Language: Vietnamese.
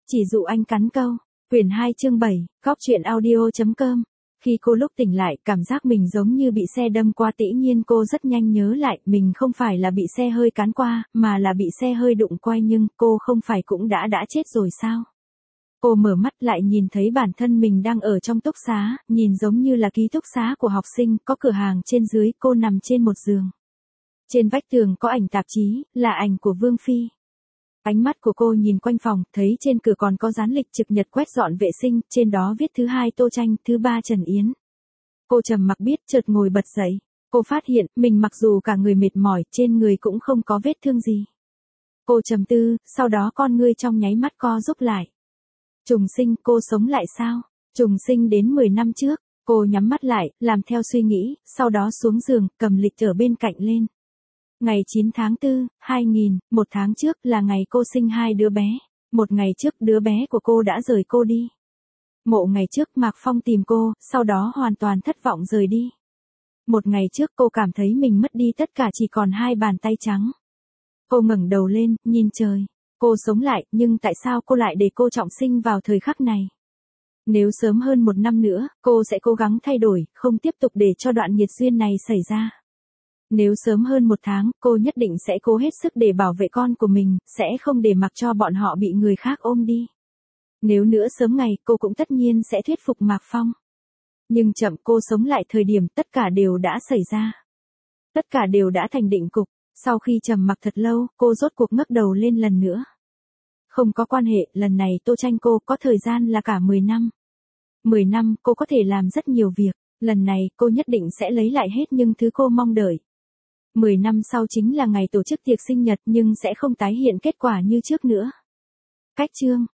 Chỉ dụ anh cắn câu. Quyển 2 chương 7, Góc truyện audio.com. Khi cô lúc tỉnh lại, cảm giác mình giống như bị xe đâm qua, tự nhiên cô rất nhanh nhớ lại, mình không phải là bị xe hơi cán qua, mà là bị xe hơi đụng qua, nhưng cô không phải cũng đã chết rồi sao? Cô mở mắt lại nhìn thấy bản thân mình đang ở trong túc xá, nhìn giống như là ký túc xá của học sinh, có cửa hàng trên dưới, cô nằm trên một giường. Trên vách tường có ảnh tạp chí, là ảnh của Vương Phi. Ánh mắt của cô nhìn quanh phòng, thấy trên cửa còn có dán lịch trực nhật quét dọn vệ sinh, trên đó viết thứ 2 Tô Tranh, thứ 3 Trần Yến. Cô trầm mặc biết, chợt ngồi bật dậy. Cô phát hiện, mình mặc dù cả người mệt mỏi, trên người cũng không có vết thương gì. Cô trầm tư, sau đó con ngươi trong nháy mắt co rúm lại. Trùng sinh, cô sống lại sao? Trùng sinh đến 10 năm trước, cô nhắm mắt lại, làm theo suy nghĩ, sau đó xuống giường, cầm lịch ở bên cạnh lên. Ngày 9 tháng 4, 2000, một tháng trước là ngày cô sinh 2 đứa bé. Một ngày trước đứa bé của cô đã rời cô đi. Một ngày trước Mạc Phong tìm cô, sau đó hoàn toàn thất vọng rời đi. Một ngày trước cô cảm thấy mình mất đi tất cả, chỉ còn 2 bàn tay trắng. Cô ngẩng đầu lên, nhìn trời. Cô sống lại, nhưng tại sao cô lại để cô trọng sinh vào thời khắc này? Nếu sớm hơn 1 năm nữa, cô sẽ cố gắng thay đổi, không tiếp tục để cho đoạn nghiệt duyên này xảy ra. Nếu sớm hơn 1 tháng, cô nhất định sẽ cố hết sức để bảo vệ con của mình, sẽ không để mặc cho bọn họ bị người khác ôm đi. Nếu nữa sớm ngày, cô cũng tất nhiên sẽ thuyết phục Mạc Phong. Nhưng chậm, cô sống lại thời điểm tất cả đều đã xảy ra. Tất cả đều đã thành định cục. Sau khi trầm mặc thật lâu, cô rốt cuộc ngước đầu lên lần nữa. Không có quan hệ, lần này Tô Tranh cô có thời gian là cả 10 năm. 10 năm, cô có thể làm rất nhiều việc. Lần này, cô nhất định sẽ lấy lại hết những thứ cô mong đợi. 10 năm sau chính là ngày tổ chức tiệc sinh nhật, nhưng sẽ không tái hiện kết quả như trước nữa. Cách chương.